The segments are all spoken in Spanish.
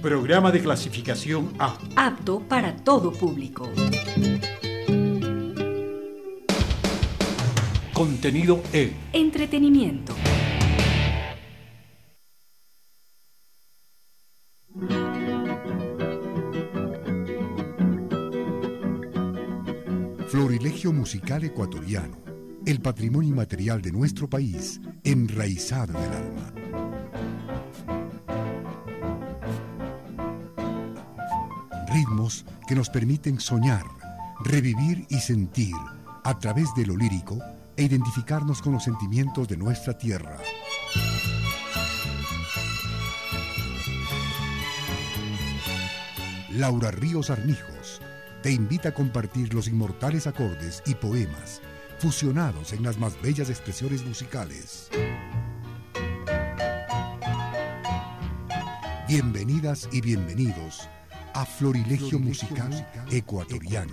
Programa de clasificación A. Apto para todo público. Contenido E. Entretenimiento. Florilegio musical ecuatoriano, el patrimonio inmaterial de nuestro país, enraizado en el alma. Ritmos que nos permiten soñar, revivir y sentir a través de lo lírico e identificarnos con los sentimientos de nuestra tierra. Laura Ríos Armijos te invita a compartir los inmortales acordes y poemas fusionados en las más bellas expresiones musicales. Bienvenidas y bienvenidos a Florilegio musical ecuatoriano.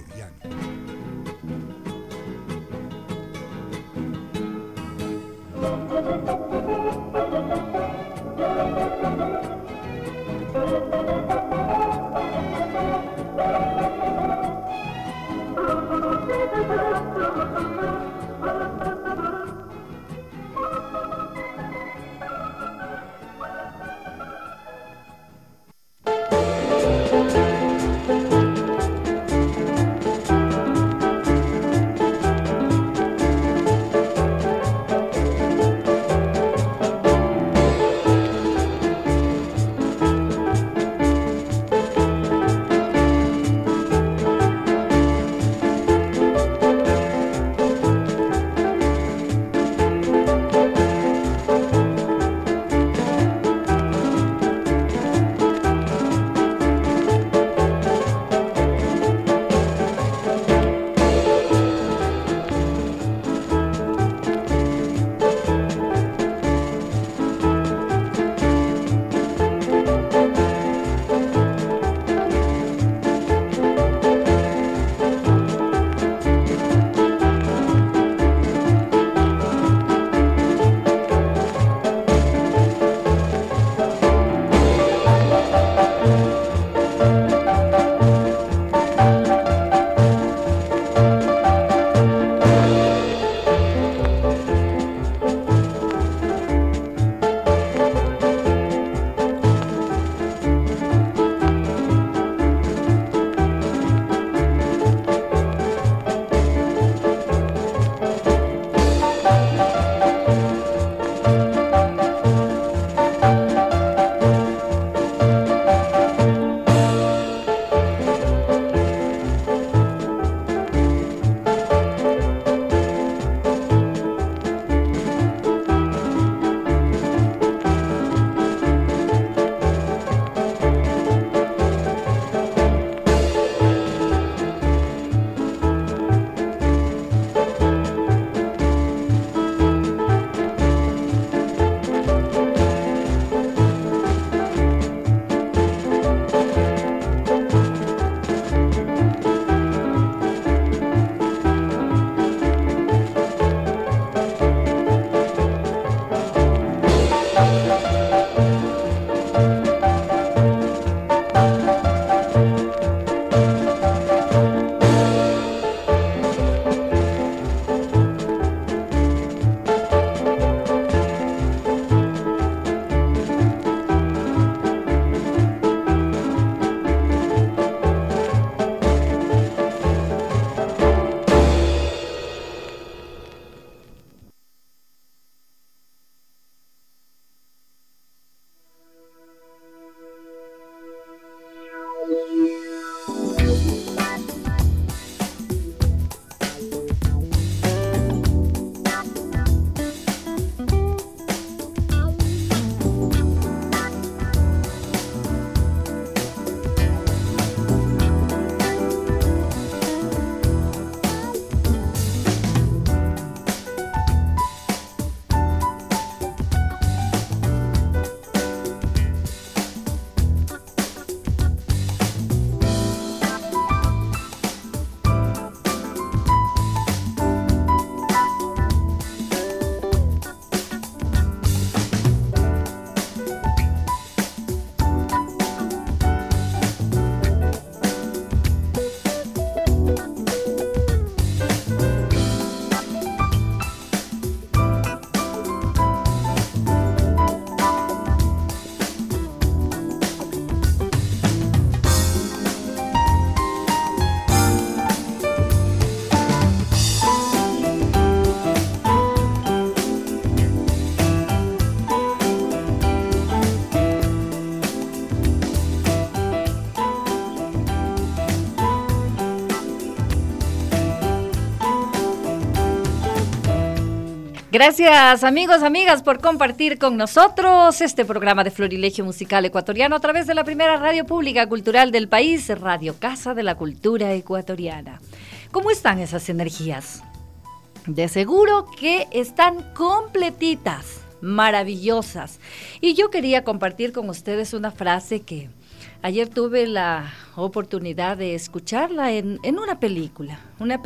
Gracias amigos, amigas por compartir con nosotros este programa de Florilegio Musical Ecuatoriano a través de la primera radio pública cultural del país, Radio Casa de la Cultura Ecuatoriana. ¿Cómo están esas energías? De seguro que están completitas, maravillosas. Y yo quería compartir con ustedes una frase que ayer tuve la oportunidad de escucharla en una película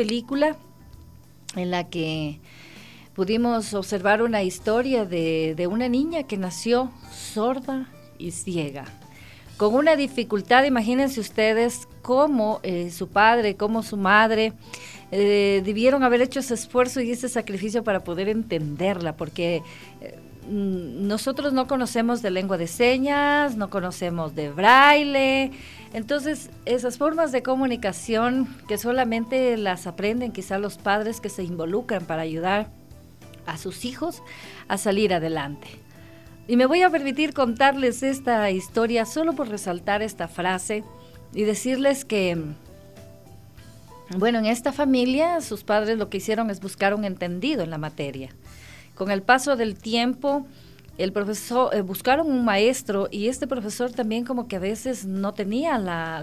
en la que pudimos observar una historia de una niña que nació sorda y ciega, con una dificultad. Imagínense ustedes cómo su padre, cómo su madre debieron haber hecho ese esfuerzo y ese sacrificio para poder entenderla, porque nosotros no conocemos de lengua de señas, no conocemos de braille. Entonces, esas formas de comunicación que solamente las aprenden quizá los padres que se involucran para ayudar a sus hijos a salir adelante. Y me voy a permitir contarles esta historia solo por resaltar esta frase y decirles que, bueno, en esta familia sus padres lo que hicieron es buscar un entendido en la materia. Con el paso del tiempo, el profesor buscaron un maestro y este profesor también como que a veces no tenía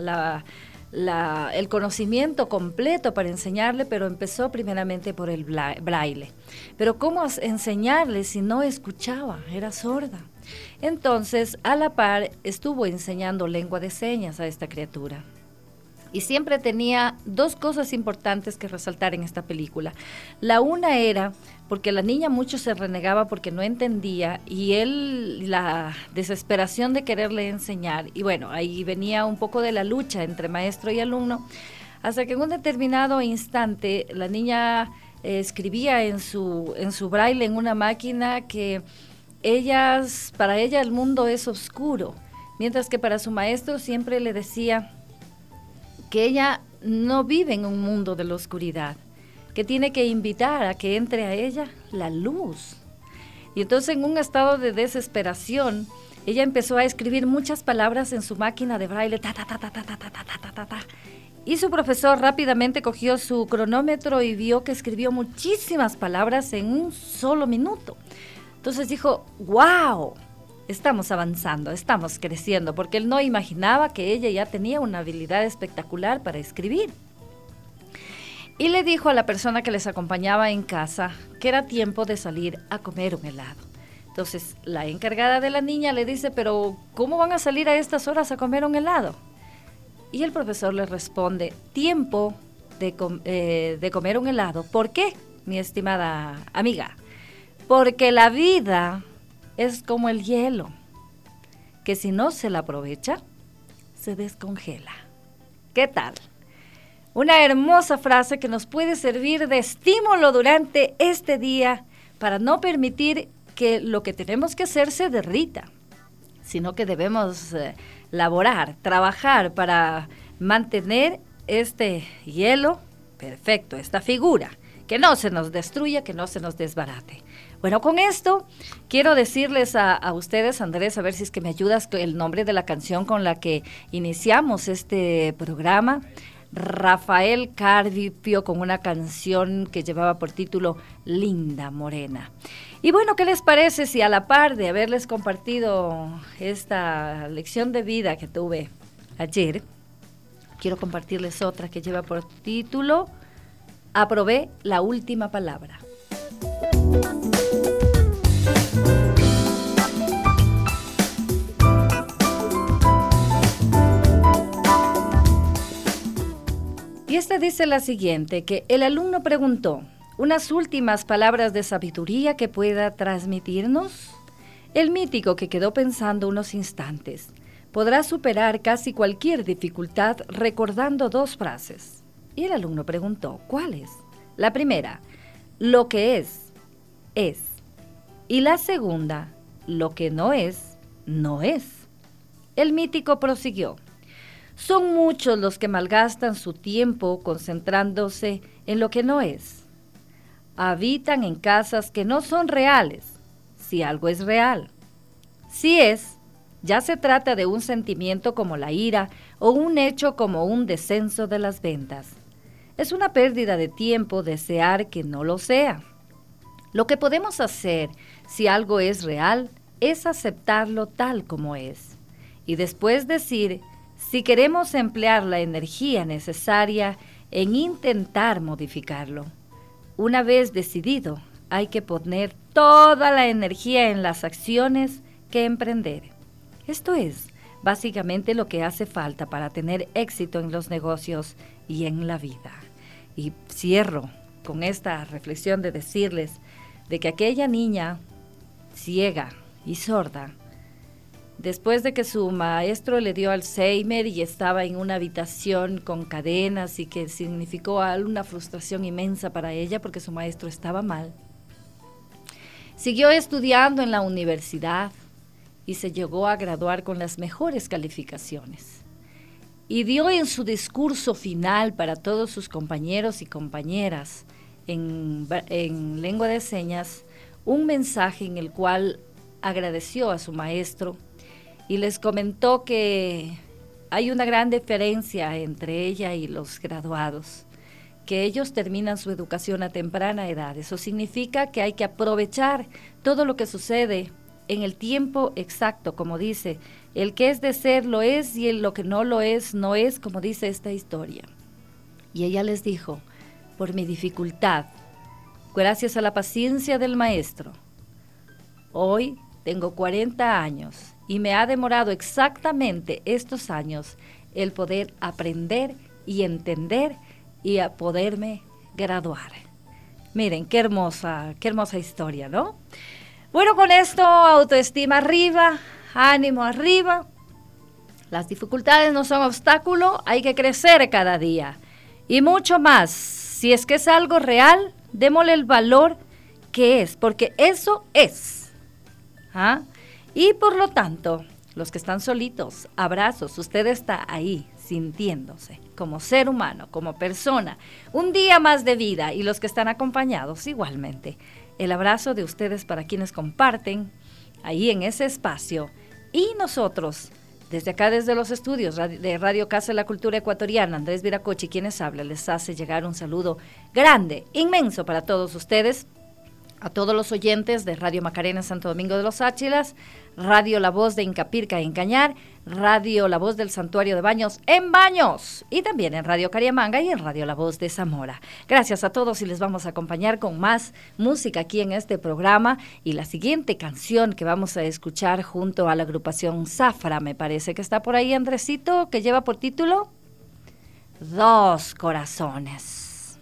el conocimiento completo para enseñarle, pero empezó primeramente por el braille. Pero ¿cómo enseñarle si no escuchaba? Era sorda. Entonces, a la par, estuvo enseñando lengua de señas a esta criatura. Y siempre tenía dos cosas importantes que resaltar en esta película. La una era porque la niña mucho se renegaba porque no entendía y él la desesperación de quererle enseñar. Y bueno, ahí venía un poco de la lucha entre maestro y alumno, hasta que en un determinado instante la niña escribía en su braille en una máquina que para ella el mundo es oscuro, mientras que para su maestro siempre le decía que ella no vive en un mundo de la oscuridad, que tiene que invitar a que entre a ella la luz. Y entonces en un estado de desesperación, ella empezó a escribir muchas palabras en su máquina de braille, y su profesor rápidamente cogió su cronómetro y vio que escribió muchísimas palabras en un solo minuto. Entonces dijo, ¡wow! Estamos avanzando, estamos creciendo, porque él no imaginaba que ella ya tenía una habilidad espectacular para escribir. Y le dijo a la persona que les acompañaba en casa que era tiempo de salir a comer un helado. Entonces, la encargada de la niña le dice, pero ¿cómo van a salir a estas horas a comer un helado? Y el profesor le responde, tiempo de comer un helado. ¿Por qué, mi estimada amiga? Porque la vida es como el hielo, que si no se la aprovecha, se descongela. ¿Qué tal? Una hermosa frase que nos puede servir de estímulo durante este día para no permitir que lo que tenemos que hacer se derrita, sino que debemos laborar, trabajar para mantener este hielo perfecto, esta figura, que no se nos destruya, que no se nos desbarate. Bueno, con esto quiero decirles a ustedes, Andrés, a ver si es que me ayudas con el nombre de la canción con la que iniciamos este programa. Rafael Carpio con una canción que llevaba por título Linda Morena. Y bueno, ¿qué les parece si a la par de haberles compartido esta lección de vida que tuve ayer, quiero compartirles otra que lleva por título Aprobé la última palabra. Y esta dice la siguiente, que el alumno preguntó, ¿unas últimas palabras de sabiduría que pueda transmitirnos? El mítico, que quedó pensando unos instantes, podrá superar casi cualquier dificultad recordando dos frases. Y el alumno preguntó, ¿cuáles? La primera, lo que es. Y la segunda, lo que no es. El mítico prosiguió. Son muchos los que malgastan su tiempo concentrándose en lo que no es. Habitan en casas que no son reales, si algo es real. Si es, ya se trata de un sentimiento como la ira o un hecho como un descenso de las ventas. Es una pérdida de tiempo desear que no lo sea. Lo que podemos hacer si algo es real es aceptarlo tal como es y después decir si queremos emplear la energía necesaria en intentar modificarlo. Una vez decidido, hay que poner toda la energía en las acciones que emprender. Esto es básicamente lo que hace falta para tener éxito en los negocios y en la vida. Y cierro con esta reflexión de decirles de que aquella niña ciega y sorda, después de que su maestro le dio Alzheimer y estaba en una habitación con cadenas y que significó una frustración inmensa para ella porque su maestro estaba mal, siguió estudiando en la universidad y se llegó a graduar con las mejores calificaciones. Y dio en su discurso final para todos sus compañeros y compañeras en lengua de señas un mensaje en el cual agradeció a su maestro y les comentó que hay una gran diferencia entre ella y los graduados, que ellos terminan su educación a temprana edad. Eso significa que hay que aprovechar todo lo que sucede en el tiempo exacto, como dice, el que es de ser lo es y lo que no lo es, no es, como dice esta historia. Y ella les dijo, por mi dificultad, gracias a la paciencia del maestro, hoy tengo 40 años y me ha demorado exactamente estos años el poder aprender y entender y a poderme graduar. Miren, qué hermosa historia, ¿no? Bueno, con esto, autoestima arriba, ánimo arriba. Las dificultades no son obstáculo, hay que crecer cada día. Y mucho más, si es que es algo real, démosle el valor que es, porque eso es. ¿Ah? Y por lo tanto, los que están solitos, abrazos, usted está ahí sintiéndose como ser humano, como persona, un día más de vida, y los que están acompañados igualmente. El abrazo de ustedes para quienes comparten ahí en ese espacio, y nosotros, desde acá, desde los estudios de Radio Casa de la Cultura Ecuatoriana, Andrés Viracocha, quienes hablan, les hace llegar un saludo grande, inmenso para todos ustedes, a todos los oyentes de Radio Macarena Santo Domingo de los Áchilas, Radio La Voz de Incapirca en Cañar, Radio La Voz del Santuario de Baños en Baños, y también en Radio Cariamanga y en Radio La Voz de Zamora. Gracias a todos y les vamos a acompañar con más música aquí en este programa. Y la siguiente canción que vamos a escuchar junto a la agrupación Zafra, me parece que está por ahí, Andresito, que lleva por título Dos Corazones.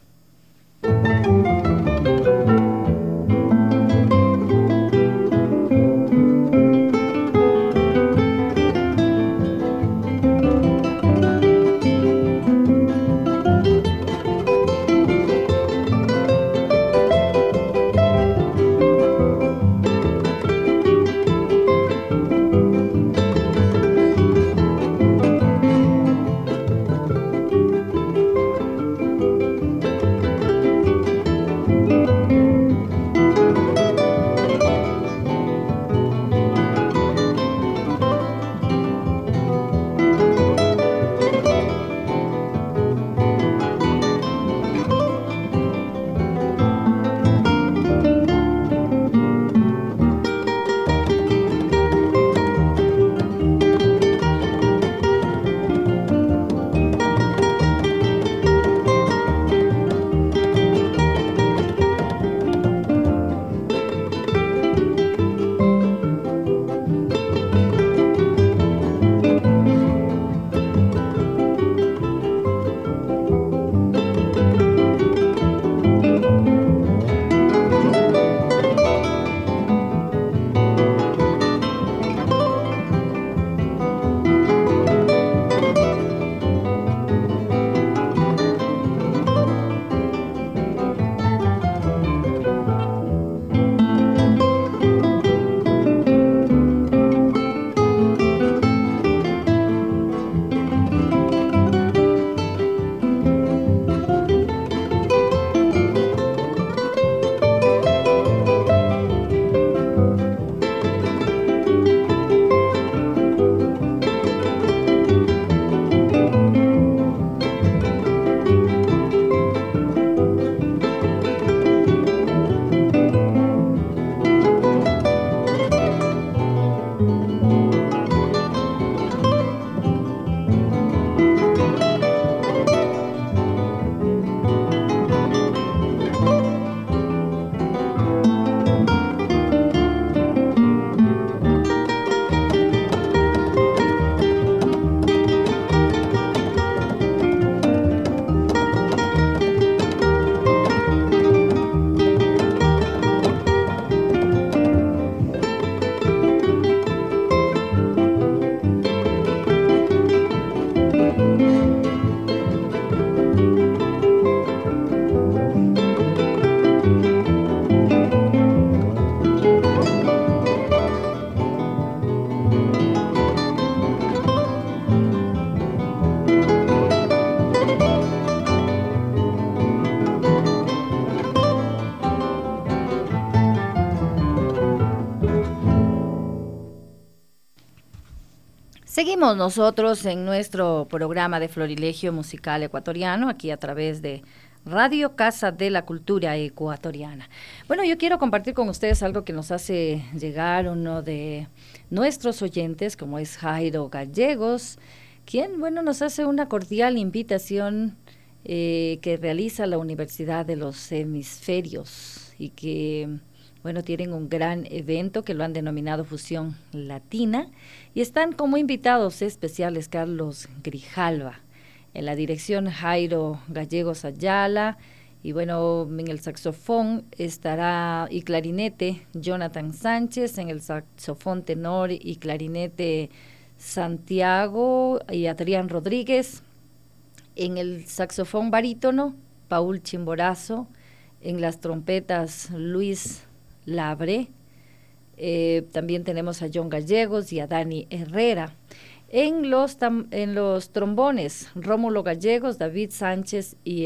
Seguimos nosotros en nuestro programa de Florilegio Musical Ecuatoriano, aquí a través de Radio Casa de la Cultura Ecuatoriana. Bueno, yo quiero compartir con ustedes algo que nos hace llegar uno de nuestros oyentes, como es Jairo Gallegos, quien, bueno, nos hace una cordial invitación que realiza la Universidad de los Hemisferios y que, bueno, tienen un gran evento que lo han denominado Fusión Latina y están como invitados especiales Carlos Grijalva, en la dirección Jairo Gallegos Ayala, y bueno, en el saxofón estará y clarinete Jonathan Sánchez, en el saxofón tenor y clarinete Santiago y Adrián Rodríguez, en el saxofón barítono Paul Chimborazo, en las trompetas Luis Labre, también tenemos a John Gallegos y a Dani Herrera. En los trombones, Rómulo Gallegos, David Sánchez y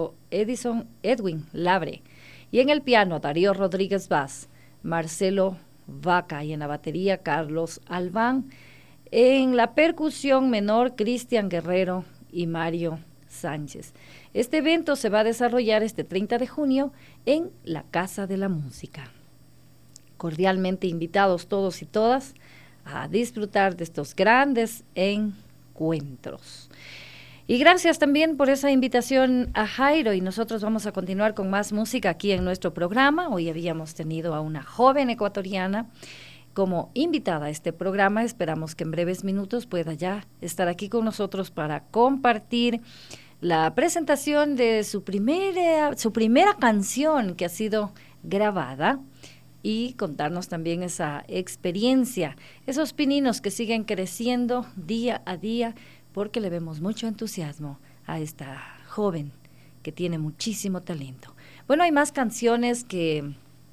Edwin Labre. Y en el piano, Darío Rodríguez Vaz, Marcelo Vaca. Y en la batería, Carlos Albán. En la percusión menor, Cristian Guerrero y Mario Sánchez. Este evento se va a desarrollar este 30 de junio en la Casa de la Música. Cordialmente invitados todos y todas a disfrutar de estos grandes encuentros. Y gracias también por esa invitación a Jairo, y nosotros vamos a continuar con más música aquí en nuestro programa. Hoy habíamos tenido a una joven ecuatoriana como invitada a este programa. Esperamos que en breves minutos pueda ya estar aquí con nosotros para compartir la presentación de su primera canción que ha sido grabada y contarnos también esa experiencia, esos pininos que siguen creciendo día a día, porque le vemos mucho entusiasmo a esta joven que tiene muchísimo talento. Bueno, hay más canciones que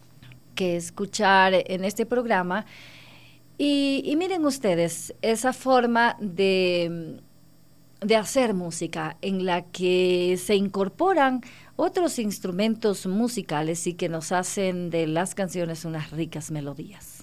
escuchar en este programa y miren ustedes esa forma de hacer música en la que se incorporan otros instrumentos musicales y que nos hacen de las canciones unas ricas melodías.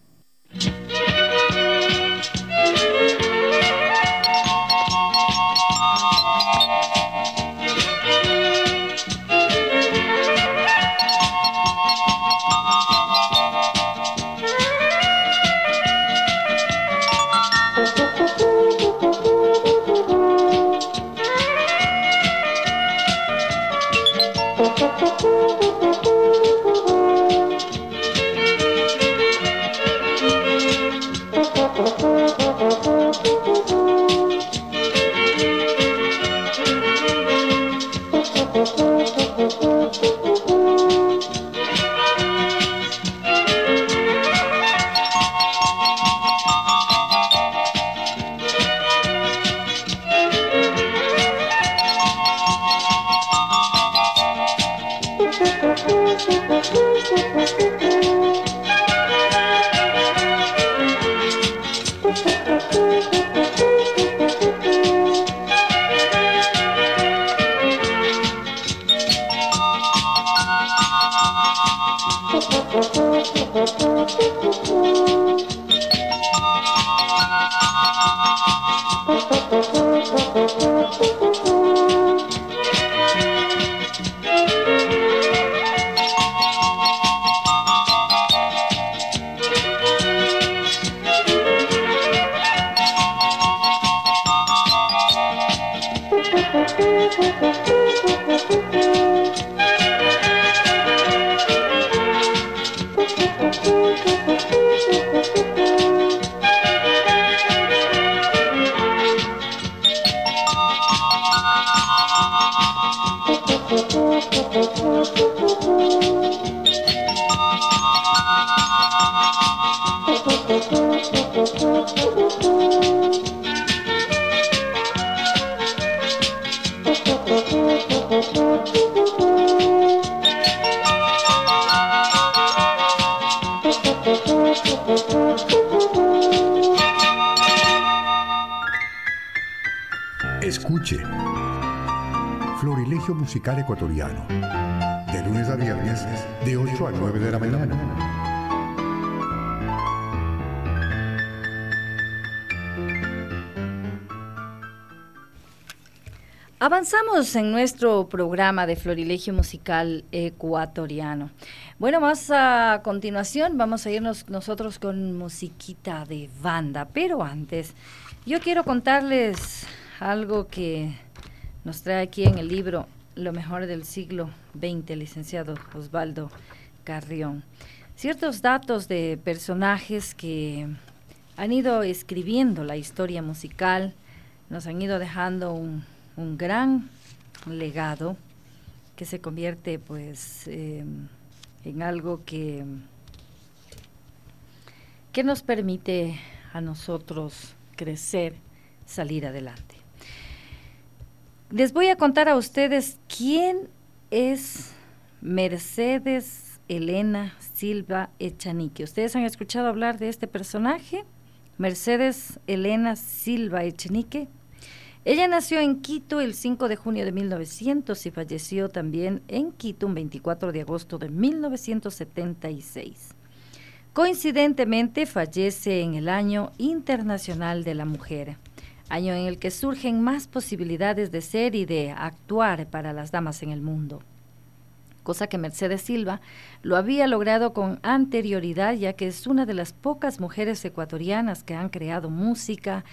Escuche Florilegio Musical Ecuatoriano, de lunes a viernes, de 8 a 9 de la mañana. Avanzamos en nuestro programa de Florilegio Musical Ecuatoriano. Bueno, más a continuación vamos a irnos nosotros con musiquita de banda, pero antes yo quiero contarles algo que nos trae aquí en el libro Lo mejor del siglo XX, licenciado Osvaldo Carrión. Ciertos datos de personajes que han ido escribiendo la historia musical, nos han ido dejando un gran legado que se convierte pues en algo que nos permite a nosotros crecer, salir adelante. Les voy a contar a ustedes quién es Mercedes Elena Silva Echanique. ¿Ustedes han escuchado hablar de este personaje? Mercedes Elena Silva Echanique. Ella nació en Quito el 5 de junio de 1900 y falleció también en Quito un 24 de agosto de 1976. Coincidentemente fallece en el Año Internacional de la Mujer, año en el que surgen más posibilidades de ser y de actuar para las damas en el mundo, cosa que Mercedes Silva lo había logrado con anterioridad, ya que es una de las pocas mujeres ecuatorianas que han creado música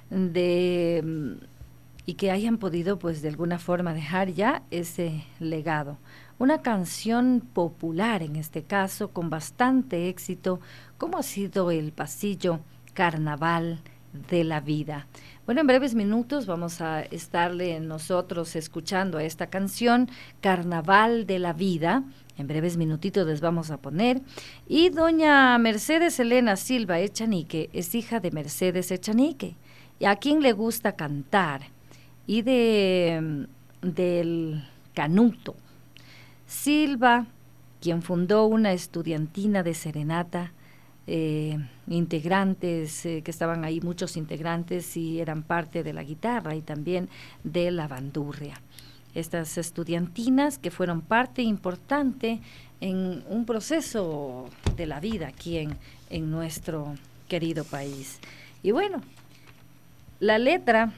y que hayan podido pues de alguna forma dejar ya ese legado. Una canción popular en este caso, con bastante éxito, como ha sido el pasillo Carnaval de la Vida. Bueno, en breves minutos vamos a estarle nosotros escuchando a esta canción, Carnaval de la Vida. En breves minutitos les vamos a poner. Y doña Mercedes Elena Silva Echanique es hija de Mercedes Echanique, y a quien le gusta cantar, y del canuto. Silva, quien fundó una estudiantina de serenata, integrantes, que estaban ahí muchos integrantes y eran parte de la guitarra y también de la bandurria. Estas estudiantinas que fueron parte importante en un proceso de la vida aquí en nuestro querido país. Y bueno, la letra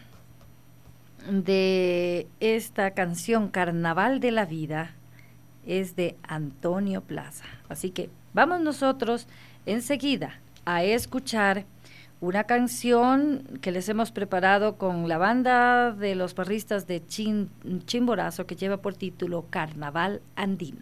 de esta canción Carnaval de la Vida es de Antonio Plaza. Así que vamos nosotros enseguida a escuchar una canción que les hemos preparado con la banda de los parristas de Chimborazo, que lleva por título Carnaval Andino.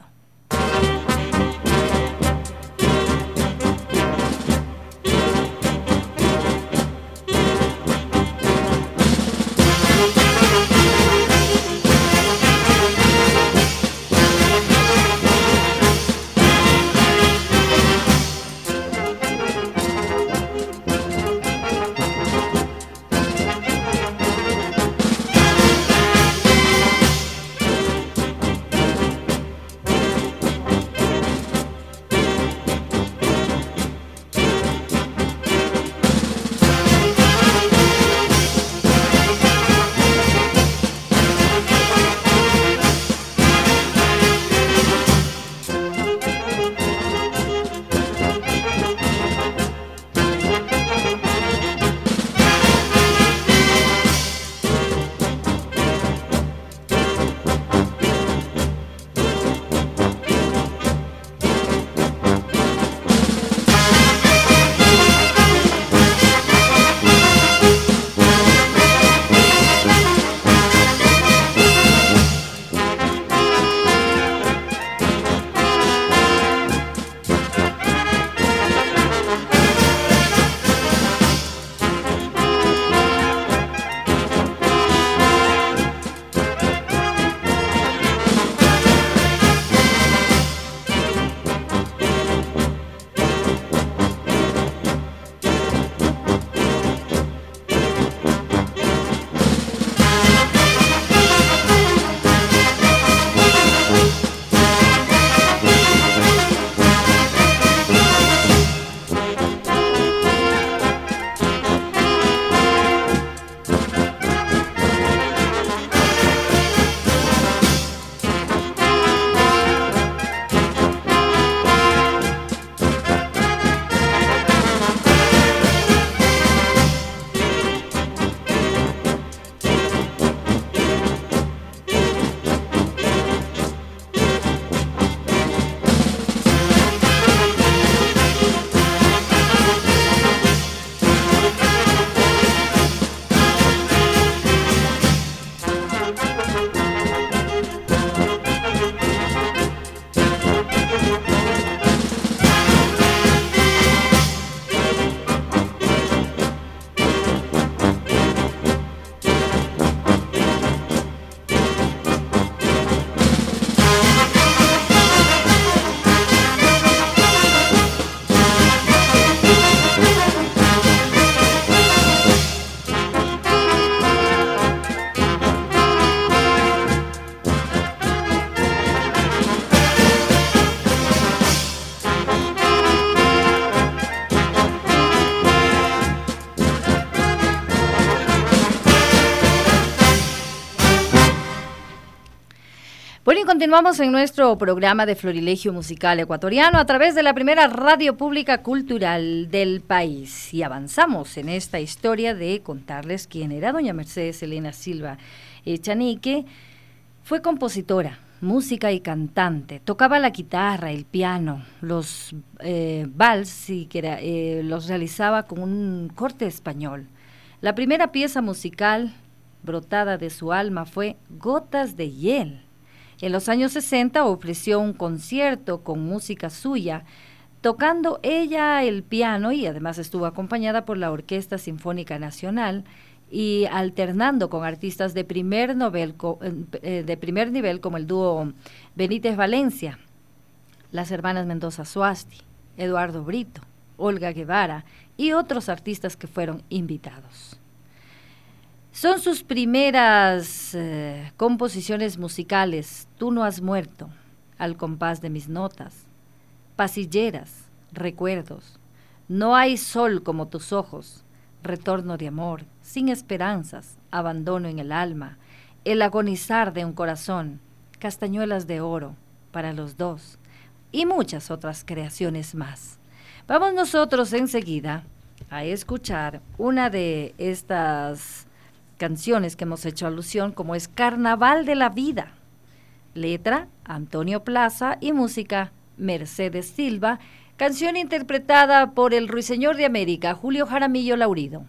Bueno, y continuamos en nuestro programa de Florilegio Musical Ecuatoriano a través de la primera radio pública cultural del país. Y avanzamos en esta historia de contarles quién era doña Mercedes Elena Silva Echanique. Fue compositora, música y cantante. Tocaba la guitarra, el piano, los vals, los realizaba con un corte español. La primera pieza musical brotada de su alma fue Gotas de Hiel. En los años 60 ofreció un concierto con música suya, tocando ella el piano y además estuvo acompañada por la Orquesta Sinfónica Nacional y alternando con artistas de primer nivel como el dúo Benítez Valencia, las hermanas Mendoza Suasti, Eduardo Brito, Olga Guevara y otros artistas que fueron invitados. Son sus primeras composiciones musicales: Tú no has muerto, Al compás de mis notas, Pasilleras, Recuerdos, No hay sol como tus ojos, Retorno de amor, Sin esperanzas, Abandono en el alma, El agonizar de un corazón, Castañuelas de oro, Para los dos, y muchas otras creaciones más. Vamos nosotros enseguida a escuchar una de estas canciones que hemos hecho alusión, como es Carnaval de la Vida. Letra, Antonio Plaza, y música, Mercedes Silva, canción interpretada por el Ruiseñor de América, Julio Jaramillo Laurido.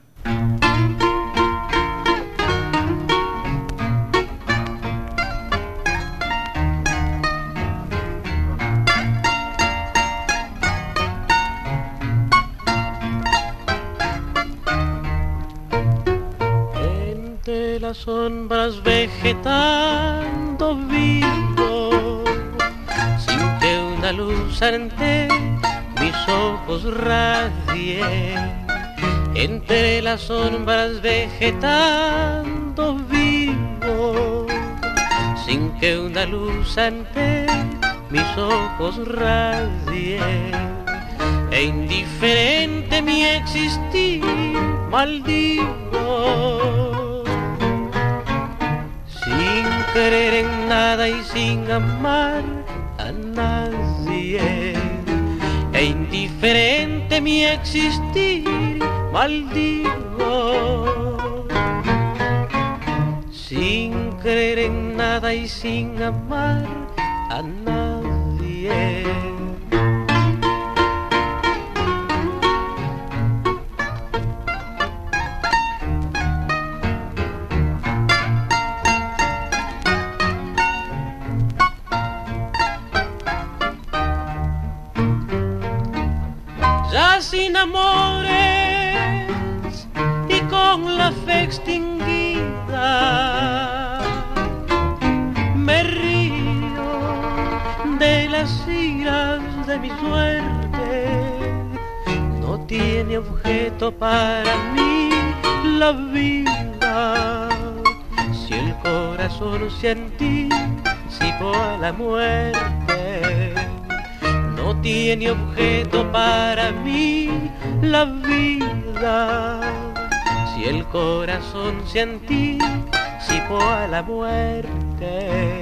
Las sombras vegetando vivo, sin que una luz ante mis ojos radie. Entre las sombras vegetando vivo, sin que una luz ante mis ojos radie. E indiferente mi existir maldigo, sin querer en nada y sin amar a nadie. E indiferente mi existir maldigo, sin querer en nada y sin amar a nadie. Sin amores y con la fe extinguida, me río de las iras de mi suerte. No tiene objeto para mí la vida, si el corazón se anticipó a la muerte. No tiene objeto para mí la vida, si el corazón se anticipó a la muerte.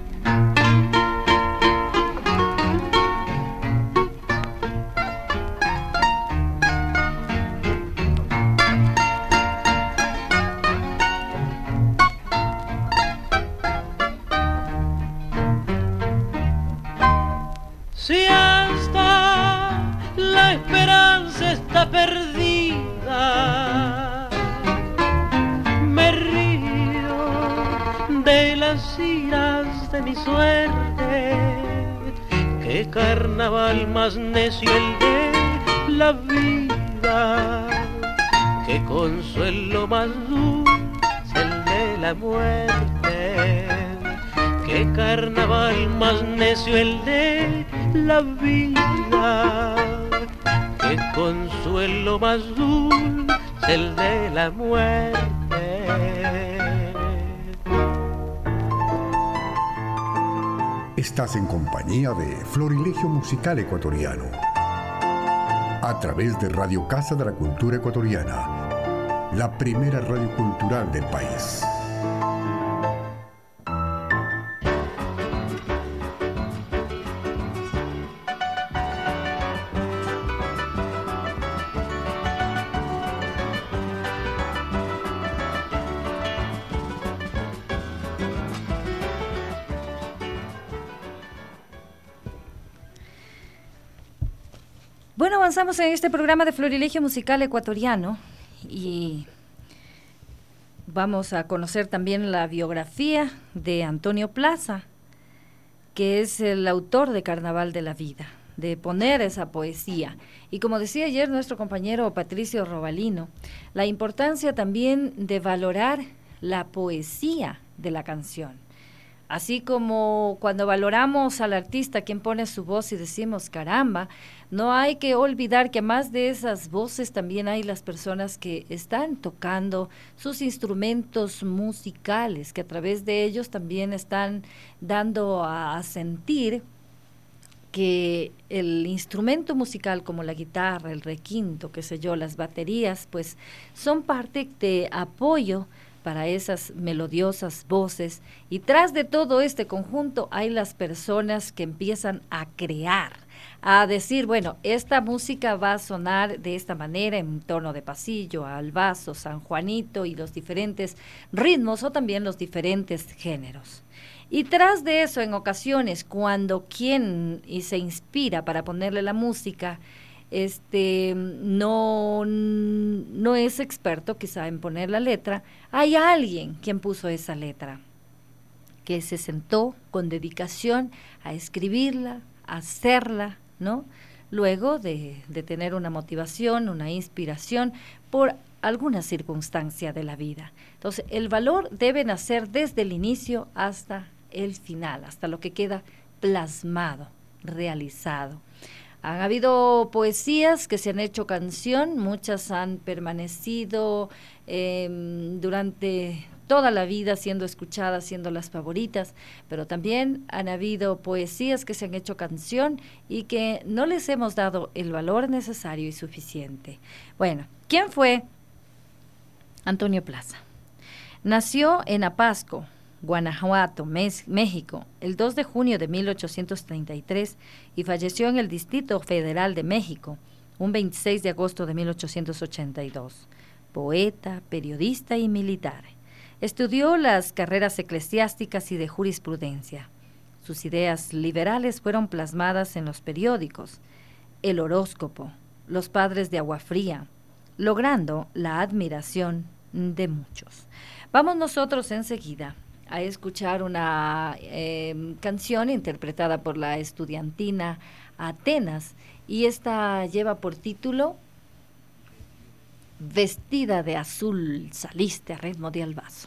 Si hasta la esperanza está perdida, me río de las iras de mi suerte. Qué carnaval más necio el de la vida, qué consuelo más dulce el de la muerte. Qué carnaval más necio el de la vida, qué consuelo más dulce el de la muerte. Estás en compañía de Florilegio Musical Ecuatoriano, a través de Radio Casa de la Cultura Ecuatoriana, la primera radio cultural del país. Bueno, avanzamos en este programa de Florilegio Musical Ecuatoriano y vamos a conocer también la biografía de Antonio Plaza, que es el autor de Carnaval de la Vida, de poner esa poesía. Y como decía ayer nuestro compañero Patricio Robalino, la importancia también de valorar la poesía de la canción. Así como cuando valoramos al artista, quien pone su voz y decimos caramba, no hay que olvidar que más de esas voces también hay las personas que están tocando sus instrumentos musicales, que a través de ellos también están dando a sentir que el instrumento musical como la guitarra, el requinto, qué sé yo, las baterías, pues son parte de apoyo para esas melodiosas voces, y tras de todo este conjunto hay las personas que empiezan a crear, a decir, bueno, esta música va a sonar de esta manera en tono de pasillo, al vaso, San Juanito y los diferentes ritmos o también los diferentes géneros. Y tras de eso, en ocasiones, cuando quien se inspira para ponerle la música, no es experto quizá en poner la letra, hay alguien quien puso esa letra, que se sentó con dedicación a escribirla, a hacerla, ¿no? Luego de tener una motivación, una inspiración por alguna circunstancia de la vida. Entonces, el valor debe nacer desde el inicio hasta el final, hasta lo que queda plasmado, realizado. Han habido poesías que se han hecho canción, muchas han permanecido durante toda la vida siendo escuchadas, siendo las favoritas, pero también han habido poesías que se han hecho canción y que no les hemos dado el valor necesario y suficiente. Bueno, ¿quién fue Antonio Plaza? Nació en Apasco, Guanajuato, México, el 2 de junio de 1833 y falleció en el Distrito Federal de México, un 26 de agosto de 1882. Poeta, periodista y militar. Estudió las carreras eclesiásticas y de jurisprudencia. Sus ideas liberales fueron plasmadas en los periódicos, El Horóscopo, Los Padres de Agua Fría, logrando la admiración de muchos. Vamos nosotros enseguida a escuchar una canción interpretada por la estudiantina Atenas, y esta lleva por título Vestida de azul saliste a ritmo de albazo.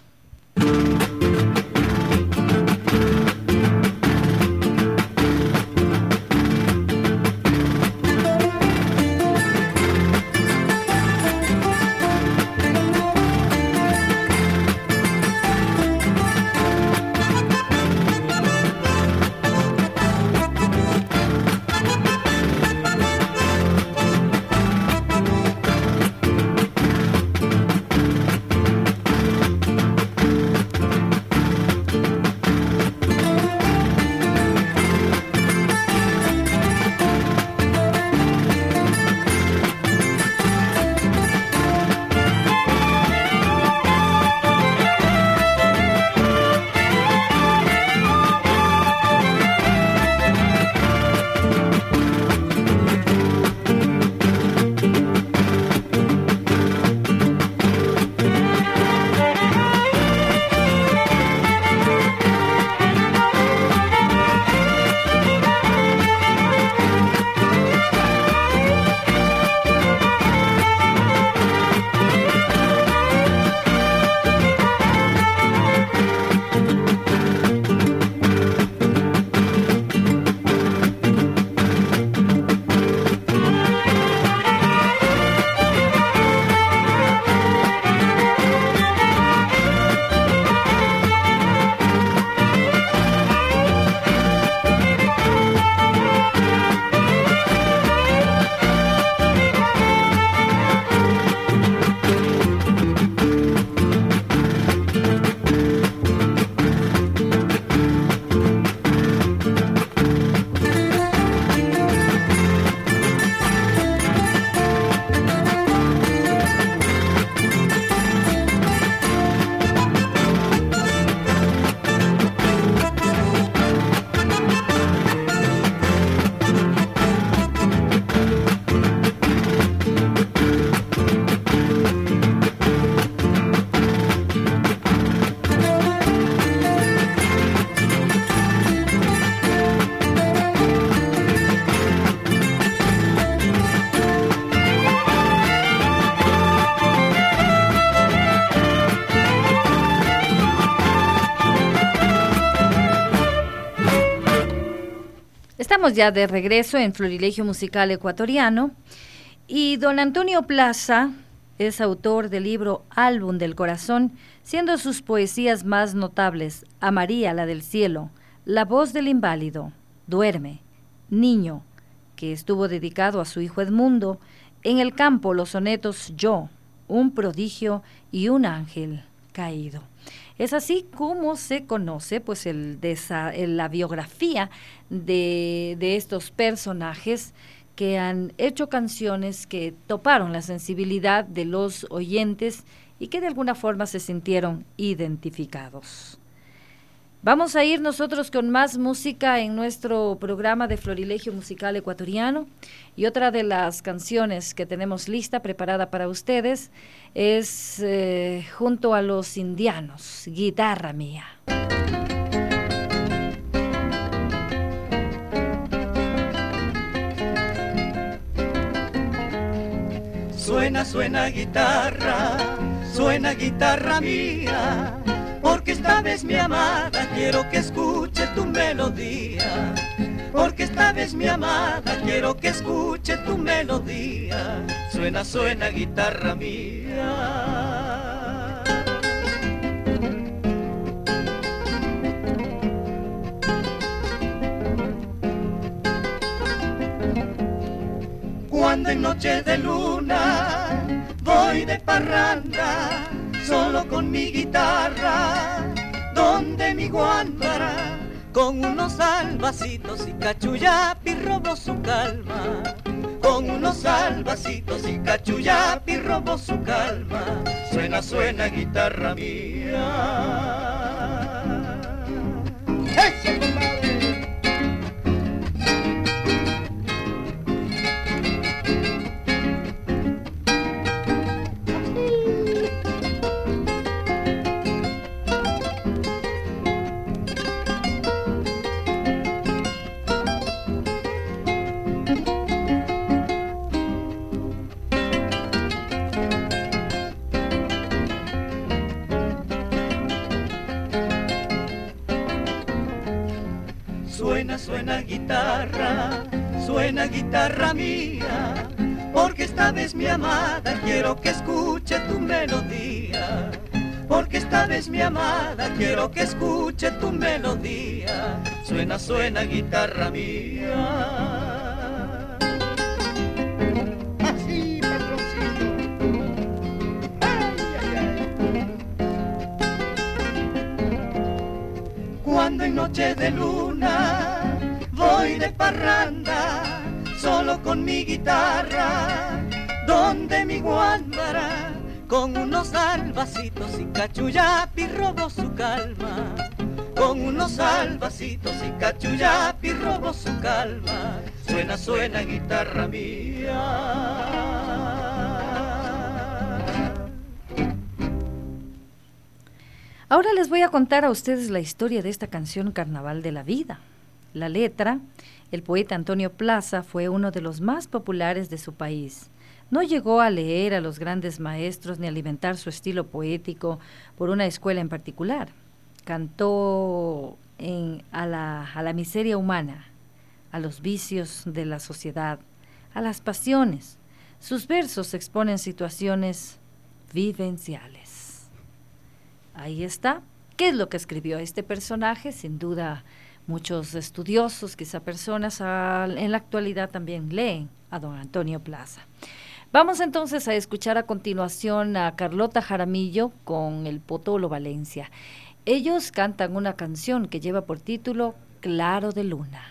Estamos ya de regreso en Florilegio Musical Ecuatoriano y don Antonio Plaza es autor del libro Álbum del Corazón, siendo sus poesías más notables A María, la del cielo, La voz del inválido, Duerme, Niño, que estuvo dedicado a su hijo Edmundo, En el campo los sonetos Yo, Un prodigio y Un ángel caído. Es así como se conoce pues la biografía de estos personajes que han hecho canciones que toparon la sensibilidad de los oyentes y que de alguna forma se sintieron identificados. Vamos a ir nosotros con más música en nuestro programa de Florilegio Musical Ecuatoriano, y otra de las canciones que tenemos lista, preparada para ustedes, es Junto a los Indianos, Guitarra Mía. Suena, suena guitarra mía, porque esta vez mi amada quiero que escuche tu melodía, porque esta vez mi amada quiero que escuche tu melodía. Suena, suena guitarra mía. Cuando en noche de luna voy de parranda, solo con mi guitarra, donde mi guándara, con unos albacitos y cachuyapi robo su calma, con unos albacitos y cachuyapi robo su calma. Suena, suena guitarra mía. ¡Eso, compadre! Suena guitarra mía, porque esta vez mi amada quiero que escuche tu melodía, porque esta vez mi amada quiero que escuche tu melodía. Suena, suena guitarra mía. Así, patroncito. Ay, ay, ay. Cuando en noche de luna voy de parranda, solo con mi guitarra, donde mi guándara, con unos albacitos y cachuyapi robo su calma, con unos albacitos y cachuyapi robo su calma. Suena, suena guitarra mía. Ahora les voy a contar a ustedes la historia de esta canción Carnaval de la Vida. La letra, el poeta Antonio Plaza fue uno de los más populares de su país. No llegó a leer a los grandes maestros ni a alimentar su estilo poético por una escuela en particular. Cantó a la miseria humana, a los vicios de la sociedad, a las pasiones. Sus versos exponen situaciones vivenciales. Ahí está. ¿Qué es lo que escribió este personaje? Sin duda, muchos estudiosos, quizá personas en la actualidad también leen a don Antonio Plaza. Vamos entonces a escuchar a continuación a Carlota Jaramillo con el Potolo Valencia. Ellos cantan una canción que lleva por título Claro de Luna.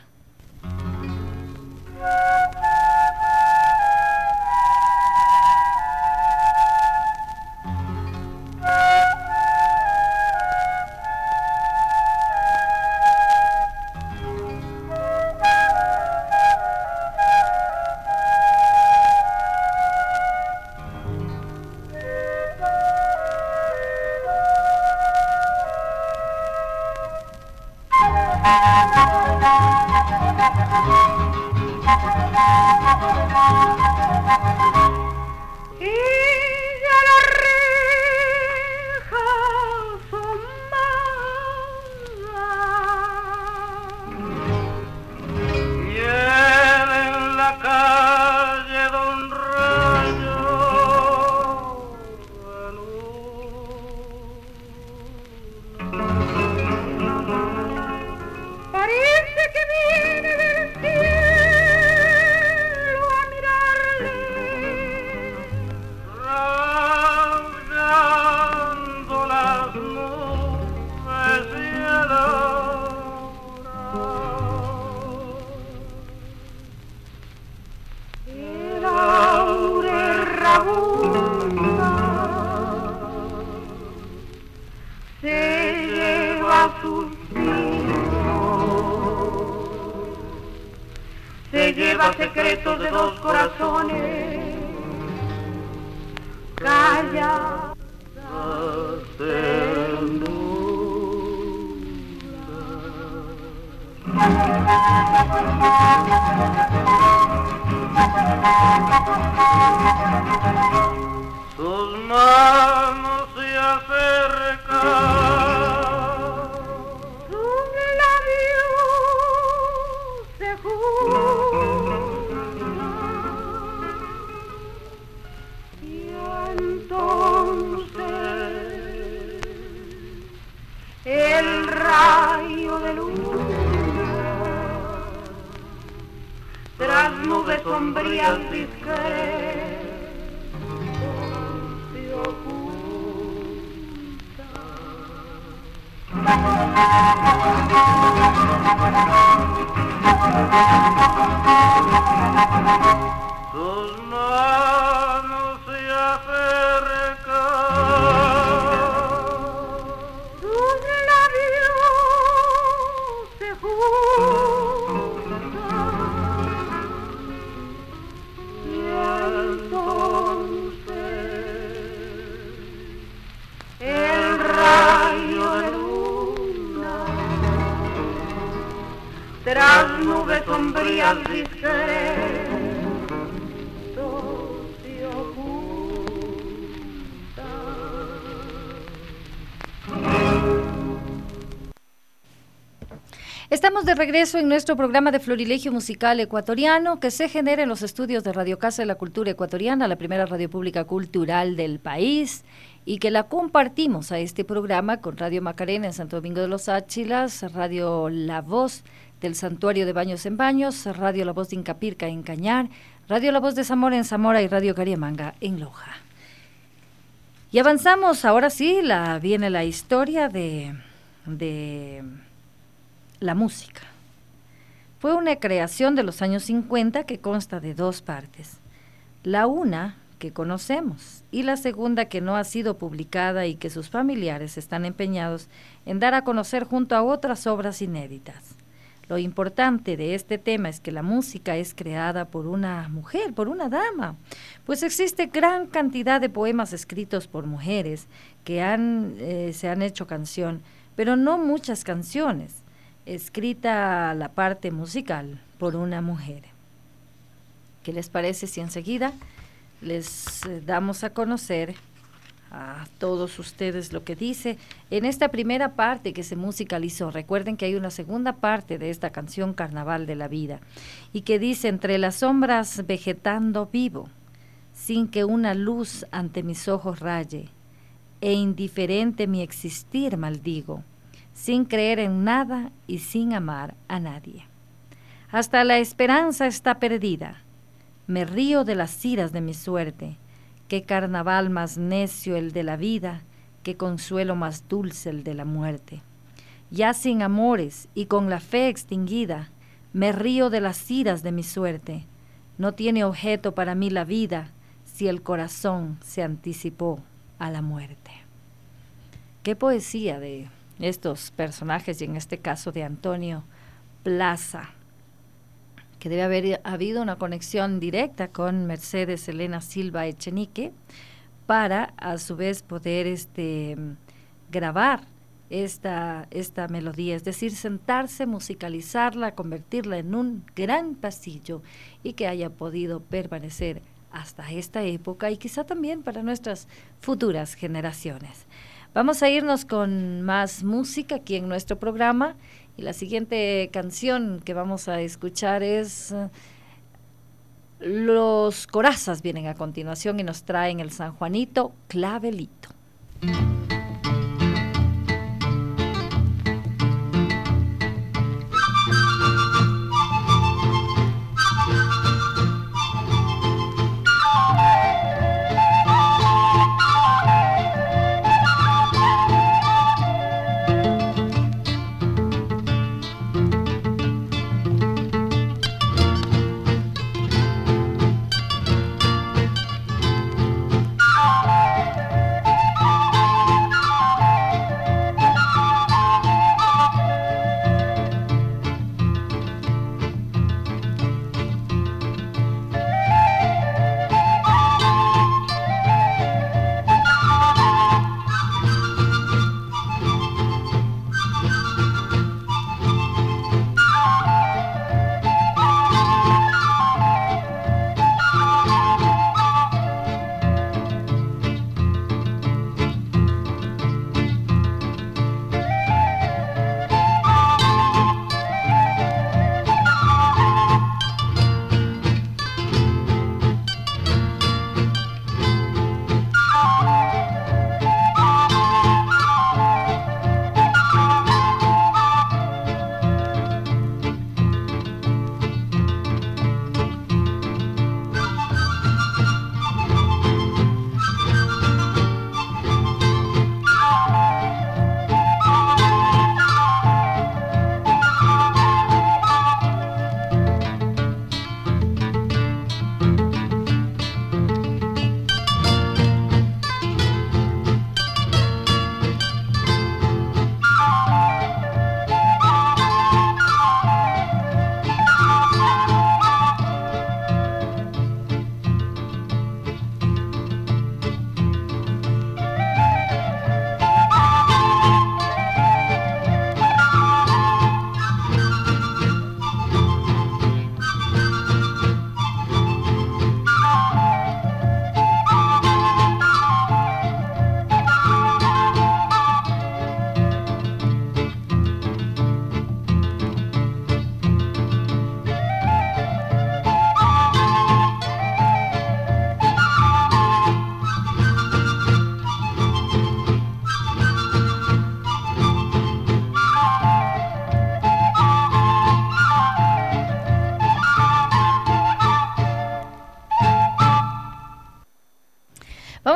se lleva suspiros, se lleva secretos de dos corazones, calla sus manos se acercan, sus labios se juntan, y entonces el rayo de luna tras nubes sombrías discretas se oculta. sus manos se acercan, sus labios se juntan, y entonces el rayo de luna tras nubes sombrías discretas se oculta. Estamos de regreso en nuestro programa de Florilegio Musical Ecuatoriano, que se genera en los estudios de Radio Casa de la Cultura Ecuatoriana, la primera radio pública cultural del país, y que la compartimos a este programa con Radio Macarena en Santo Domingo de los Áchilas, Radio La Voz del Santuario de Baños en Baños, Radio La Voz de Incapirca en Cañar, Radio La Voz de Zamora en Zamora y Radio Cariamanga en Loja. Y avanzamos, ahora sí, viene la historia de la música. Fue una creación de los años 50 que consta de dos partes. La una que conocemos y la segunda que no ha sido publicada y que sus familiares están empeñados en dar a conocer junto a otras obras inéditas. Lo importante de este tema es que la música es creada por una mujer, por una dama, pues existe gran cantidad de poemas escritos por mujeres que se han hecho canción, pero no muchas canciones, escrita la parte musical por una mujer. ¿Qué les parece si enseguida les damos a conocer a todos ustedes lo que dice en esta primera parte que se musicalizó? Recuerden que hay una segunda parte de esta canción Carnaval de la Vida y que dice: entre las sombras vegetando vivo, sin que una luz ante mis ojos raye, e indiferente mi existir maldigo, sin creer en nada y sin amar a nadie. Hasta la esperanza está perdida, me río de las iras de mi suerte, qué carnaval más necio el de la vida, qué consuelo más dulce el de la muerte. Ya sin amores y con la fe extinguida, me río de las iras de mi suerte, no tiene objeto para mí la vida, si el corazón se anticipó a la muerte. Qué poesía de estos personajes, y en este caso de Antonio Plaza, que debe haber habido una conexión directa con Mercedes Elena Silva Echenique para a su vez poder grabar esta melodía, es decir, sentarse, musicalizarla, convertirla en un gran pasillo y que haya podido permanecer hasta esta época y quizá también para nuestras futuras generaciones. Vamos a irnos con más música aquí en nuestro programa y la siguiente canción que vamos a escuchar es Los Corazas. Vienen a continuación y nos traen el San Juanito Clavelito.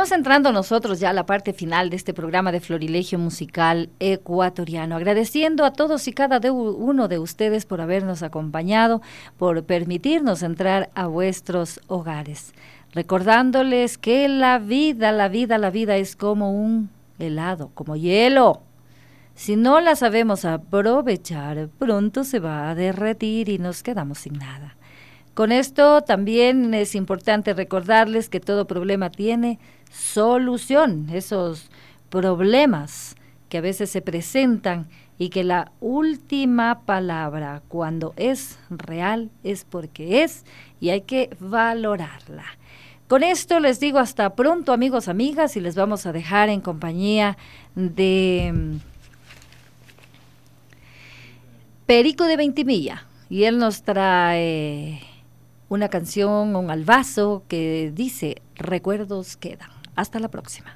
Estamos entrando nosotros ya a la parte final de este programa de Florilegio Musical Ecuatoriano, agradeciendo a todos y cada uno de ustedes por habernos acompañado, por permitirnos entrar a vuestros hogares, recordándoles que la vida es como un helado, como hielo. Si no la sabemos aprovechar, pronto se va a derretir y nos quedamos sin nada. Con esto también es importante recordarles que todo problema tiene solución. Esos problemas que a veces se presentan y que la última palabra cuando es real es porque es y hay que valorarla. Con esto les digo hasta pronto, amigos, amigas, y les vamos a dejar en compañía de Perico de Ventimilla, y él nos trae una canción, un albazo que dice Recuerdos quedan. Hasta la próxima.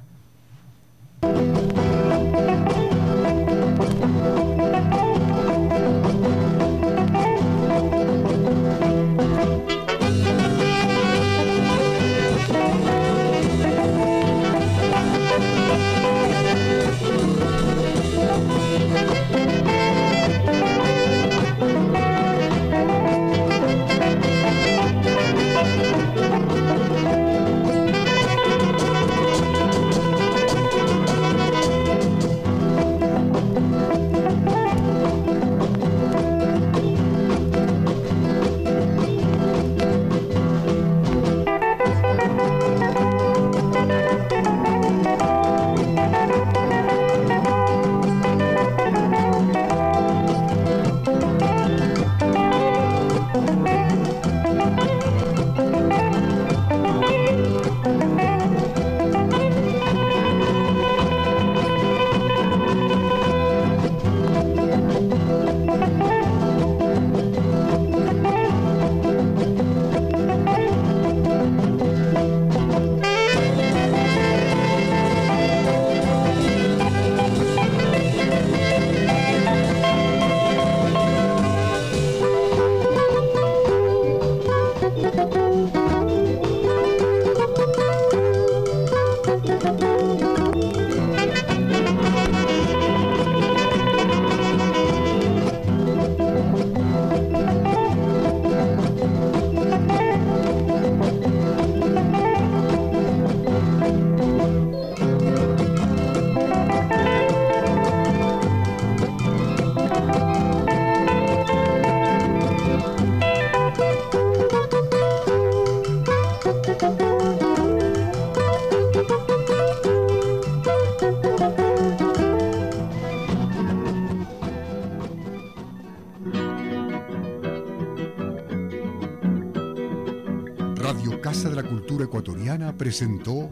Radio Casa de la Cultura Ecuatoriana presentó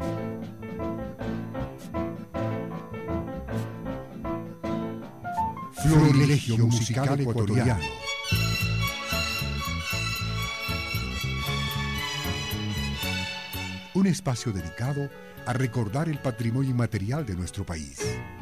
Florilegio Musical Ecuatoriano. Un espacio dedicado a recordar el patrimonio inmaterial de nuestro país.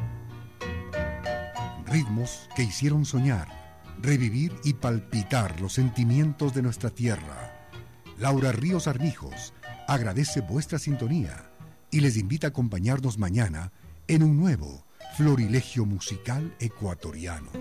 Ritmos que hicieron soñar, revivir y palpitar los sentimientos de nuestra tierra. Laura Ríos Armijos agradece vuestra sintonía y les invita a acompañarnos mañana en un nuevo Florilegio Musical Ecuatoriano.